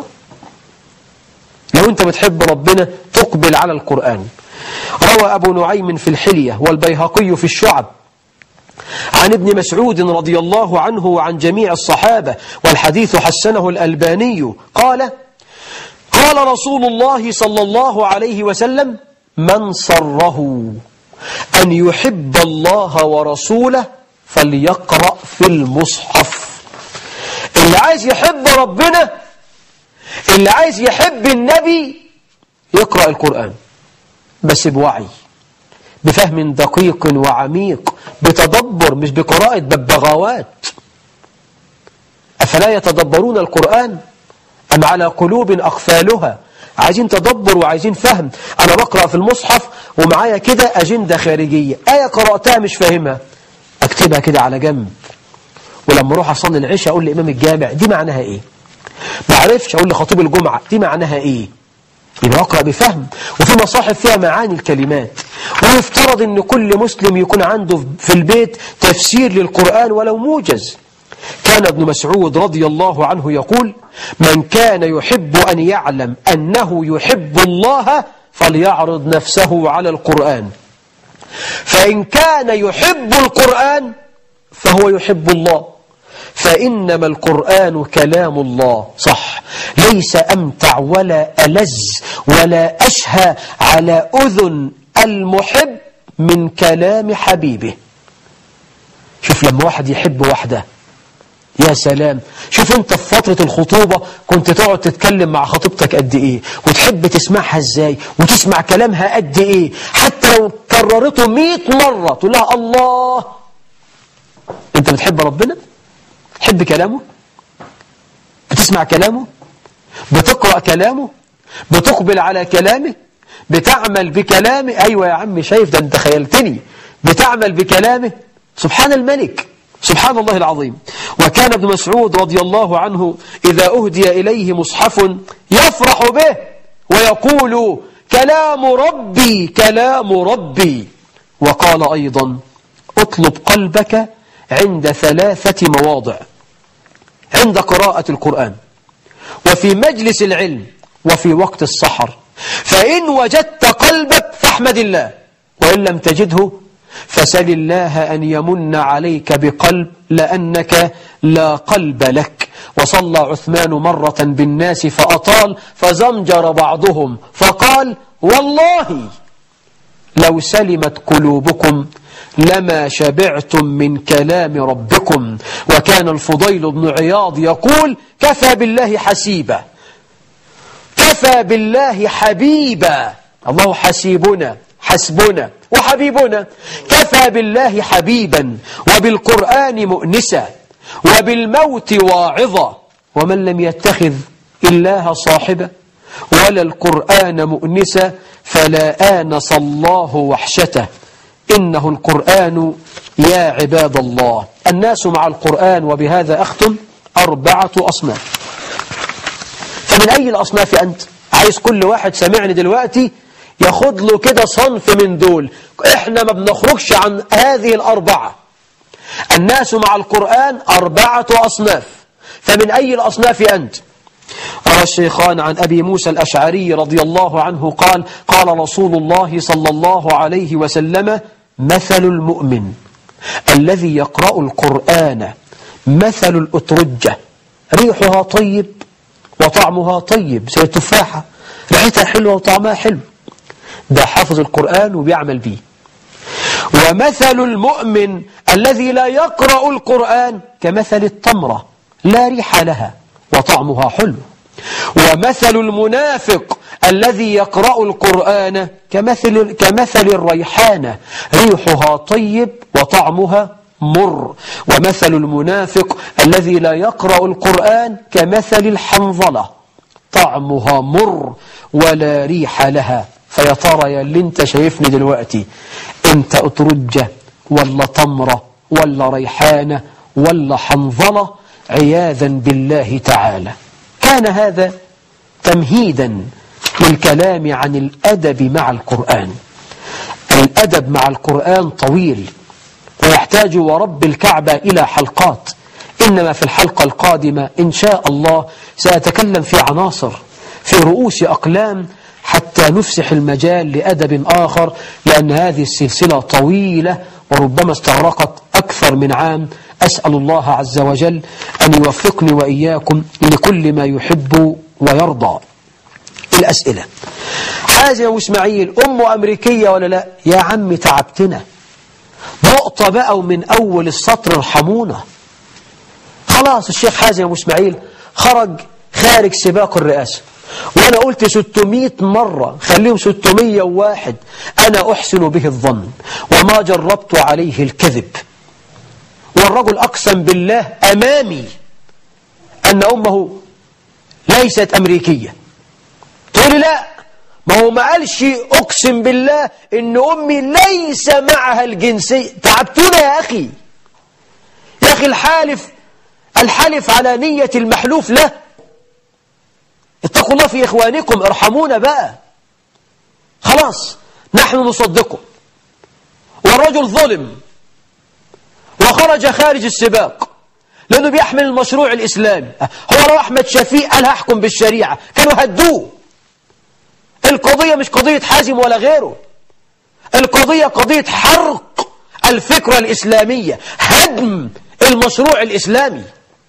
لو أنت بتحب ربنا تقبل على القرآن. روى أبو نعيم في الحلية والبيهقي في الشعب عن ابن مسعود رضي الله عنه وعن جميع الصحابة، والحديث حسنه الألباني، قال رسول الله صلى الله عليه وسلم: من صره أن يحب الله ورسوله فليقرأ في المصحف. اللي عايز يحب ربنا، اللي عايز يحب النبي، يقرأ القرآن بس بوعي، بفهم دقيق وعميق، بتدبر، مش بقراءة ببغاوات. أفلا يتدبرون القرآن أم على قلوب أقفالها؟ عايزين تدبر وعايزين فهم. أنا بقرأ في المصحف ومعايا كده أجندة خارجية، آية قرأتها مش فاهمها، أكتبها كده على جنب، ولما أروح أصلي العشاء أقول لإمام الجامع دي معناها إيه؟ ما عرفش أقول لخطيب الجمعة دي معناها إيه؟ يبقى أقرأ بفهم. وفي مصاحف فيها معاني الكلمات. ويفترض أن كل مسلم يكون عنده في البيت تفسير للقرآن ولو موجز. كان ابن مسعود رضي الله عنه يقول: من كان يحب أن يعلم أنه يحب الله فليعرض نفسه على القرآن، فإن كان يحب القرآن فهو يحب الله، فإنما القرآن كلام الله. صح، ليس أمتع ولا ألذ ولا أشهى على أذن المحب من كلام حبيبه. شوف لما واحد يحب واحدة، يا سلام. شوف انت في فترة الخطوبة كنت تقعد تتكلم مع خطيبتك قد ايه، وتحب تسمعها ازاي، وتسمع كلامها قد ايه، حتى لو كررته 100 مرة تقول لها الله. انت بتحب ربنا؟ تحب كلامه؟ بتسمع كلامه؟ بتقرأ كلامه؟ بتقبل على كلامه؟ بتعمل بكلامه؟ أيوة يا عم، شايف ده انت خيلتني. بتعمل بكلامه؟ سبحان الملك، سبحان الله العظيم. وكان ابن مسعود رضي الله عنه إذا أهدي إليه مصحف يفرح به ويقول: كلام ربي كلام ربي. وقال أيضا اطلب قلبك عند 3 مواضع: عند قراءة القرآن، وفي مجلس العلم، وفي وقت السحر. فإن وجدت قلبك فاحمد الله، وإن لم تجده فسل الله أن يمن عليك بقلب، لأنك لا قلب لك. وصلى عثمان مرة بالناس فأطال، فزمجر بعضهم فقال والله لو سلمت قلوبكم لما شبعتم من كلام ربكم. وكان الفضيل بن عياض يقول كفى بالله حسيبا، كفى بالله حبيبا، الله حسيبنا حسبنا وحبيبنا، كفى بالله حبيبا وبالقرآن مؤنسا وبالموت واعظا. ومن لم يتخذ الله صاحبا ولا القرآن مؤنسا فلا آنس الله وحشته. إنه القرآن يا عباد الله. الناس مع القرآن، وبهذا أختم، 4 أصناف. فمن أي الأصناف أنت؟ عايز كل واحد سمعني دلوقتي ياخد له كده صنف من دول. إحنا ما بنخرجش عن هذه ال4. الناس مع القرآن 4 أصناف. فمن أي الأصناف أنت؟ روى الشيخان عن أبي موسى الأشعري رضي الله عنه قال قال رسول الله صلى الله عليه وسلم مثل المؤمن الذي يقرأ القرآن مثل الأترجة ريحها طيب وطعمها طيب، زي التفاحة ريحتها حلوة وطعمها حلو، ده حافظ القرآن وبيعمل به. ومثل المؤمن الذي لا يقرأ القرآن كمثل التمرة لا ريح لها وطعمها حلو. ومثل المنافق الذي يقرأ القرآن كمثل الريحانة ريحها طيب وطعمها مر. ومثل المنافق الذي لا يقرأ القرآن كمثل الحنظلة طعمها مر ولا ريح لها. فيا ترى يا اللي انت شايفني دلوقتي، انت أترجة ولا تمرة ولا ريحانة ولا حنظلة، عياذا بالله تعالى. كان هذا تمهيدا للكلام عن الأدب مع القرآن. الأدب مع القرآن طويل ويحتاج ورب الكعبة إلى حلقات، إنما في الحلقة القادمة إن شاء الله سأتكلم في عناصر في رؤوس أقلام حتى نفسح المجال لأدب آخر، لأن هذه السلسلة طويلة وربما استغرقت أكثر من عام. أسأل الله عز وجل أن يوفقني وإياكم لكل ما يحب ويرضى. الأسئلة: حازم وإسماعيل أمه أمريكية ولا لا؟ يا عم تعبتنا، نقطة بقى ومن أول السطر ارحمونا. خلاص الشيخ حازم وإسماعيل خرج خارج سباق الرئاسة، وأنا قلت 600 مرة خليهم 601، أنا أحسن به الظن وما جربت عليه الكذب. والرجل أقسم بالله أمامي أن أمه ليست أمريكية. تقولي لا، ما هو ما قالش أقسم بالله إن أمي ليس معها الجنسية. تعبتونا يا أخي، يا أخي الحلف على نية المحلوف له. اتقوا الله في إخوانكم، ارحمونا بقى. خلاص نحن نصدقه، والرجل ظلم وخرج خارج السباق لأنه بيحمل المشروع الإسلامي. هو لو أحمد شفيق قال هحكم بالشريعة كانوا هدوه. القضية مش قضية حازم ولا غيره، القضية قضية حرق الفكرة الإسلامية، هدم المشروع الإسلامي.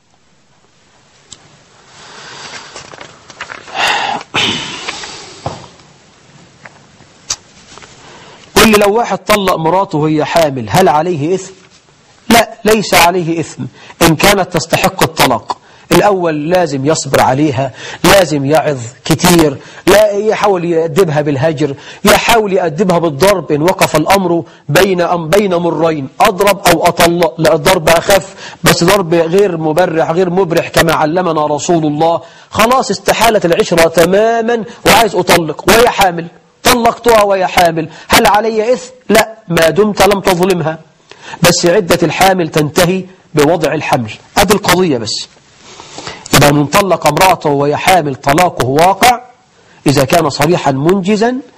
قل لي لو واحد طلق مراته وهي حامل هل عليه إثم؟ لا، ليس عليه إثم إن كانت تستحق الطلاق. الأول لازم يصبر عليها، لازم يعظ كتير، لا يحاول يأدبها بالهجر، يحاول يأدبها بالضرب إن وقف الأمر بين مرين، أضرب أو أطلق. لا، الضرب أخف، بس ضرب غير مبرح غير مبرح كما علمنا رسول الله. خلاص استحالت العشرة تماما وعايز أطلق وهي حامل، طلقتها وهي حامل، هل علي إثم؟ لا، ما دمت لم تظلمها، بس عدة الحامل تنتهي بوضع الحمل. هذه القضية بس. إذا من طلق امرأته وهي حامل طلاقه واقع إذا كان صريحا منجزا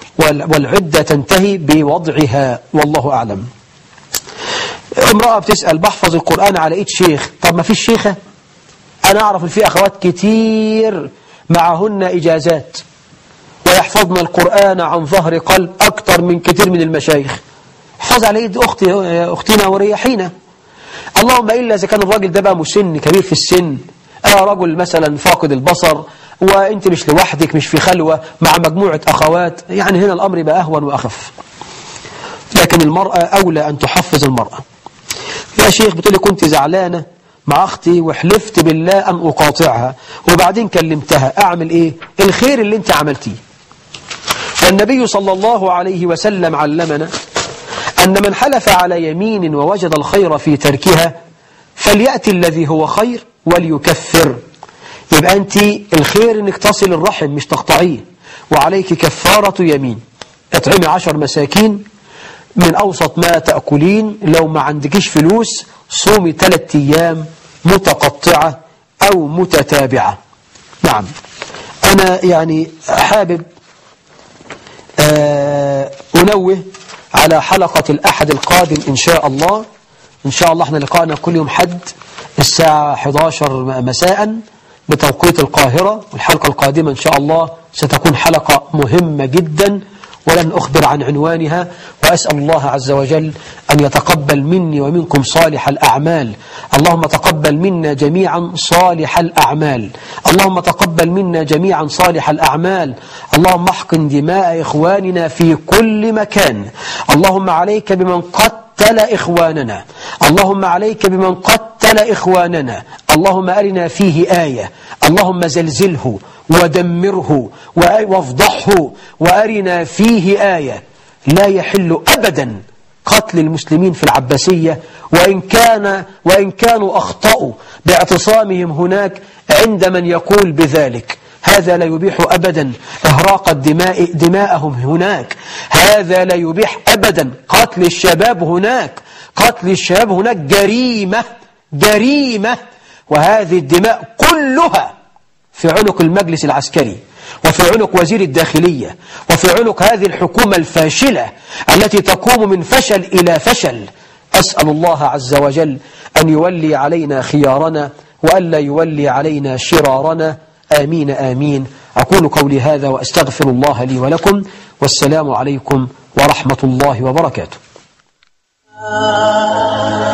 والعدة تنتهي بوضعها، والله أعلم. امرأة بتسأل بحفظ القرآن على ايد شيخ، طب ما فيش شيخة؟ أنا أعرف في أخوات كتير معهن إجازات ويحفظن القرآن عن ظهر قلب أكتر من كتير من المشايخ. احفظ على ايد أختنا وريحينا. اللهم إلا إذا كان الراجل ده بقى مسن كبير في السن، رجل مثلا فاقد البصر وانت مش لوحدك، مش في خلوة مع مجموعة أخوات، يعني هنا الأمر يبقى أهون وأخف. لكن المرأة أولى أن تحفظ المرأة. يا شيخ بتقولي كنت زعلانة مع أختي وحلفت بالله أن أقاطعها وبعدين كلمتها، أعمل إيه؟ الخير اللي انت عملتيه. والنبي صلى الله عليه وسلم علمنا أن من حلف على يمين ووجد الخير في تركها فليأتي الذي هو خير وليكفر. يبقى أنت الخير أنك تصل الرحم مش تقطعيه، وعليك كفارة يمين. اطعمي 10 مساكين من أوسط ما تأكلين، لو ما عندكيش فلوس صومي 3 أيام متقطعة أو متتابعة. نعم، أنا يعني حابب أنوه على حلقة الأحد القادم إن شاء الله. إن شاء الله احنا لقاءنا كل يوم حد الساعة 11 مساء بتوقيت القاهرة، والحلقة القادمة إن شاء الله ستكون حلقة مهمة جدا ولن أخبر عن عنوانها. وأسأل الله عز وجل أن يتقبل مني ومنكم صالح الأعمال. اللهم تقبل منا جميعا صالح الأعمال. اللهم تقبل منا جميعا صالح الأعمال. اللهم احقن دماء إخواننا في كل مكان. اللهم عليك بمن قتل إخواننا. اللهم عليك بمن قتل إخواننا. اللهم أرنا فيه آية. اللهم زلزله ودمره وافضحه وأرنا فيه آية. لا يحل أبدا قتل المسلمين في العباسية، وإن كانوا أخطأوا باعتصامهم هناك عند من يقول بذلك. هذا لا يبيح أبدا إهراق دماءهم هناك. هذا لا يبيح أبدا قتل الشباب هناك. قتل الشباب هناك جريمة، وهذه الدماء كلها في عنق المجلس العسكري، وفي عنق وزير الداخلية، وفي عنق هذه الحكومة الفاشلة التي تقوم من فشل إلى فشل. أسأل الله عز وجل أن يولي علينا خيارنا وألا يولي علينا شرارنا. آمين آمين. أقول قولي هذا وأستغفر الله لي ولكم، والسلام عليكم ورحمة الله وبركاته.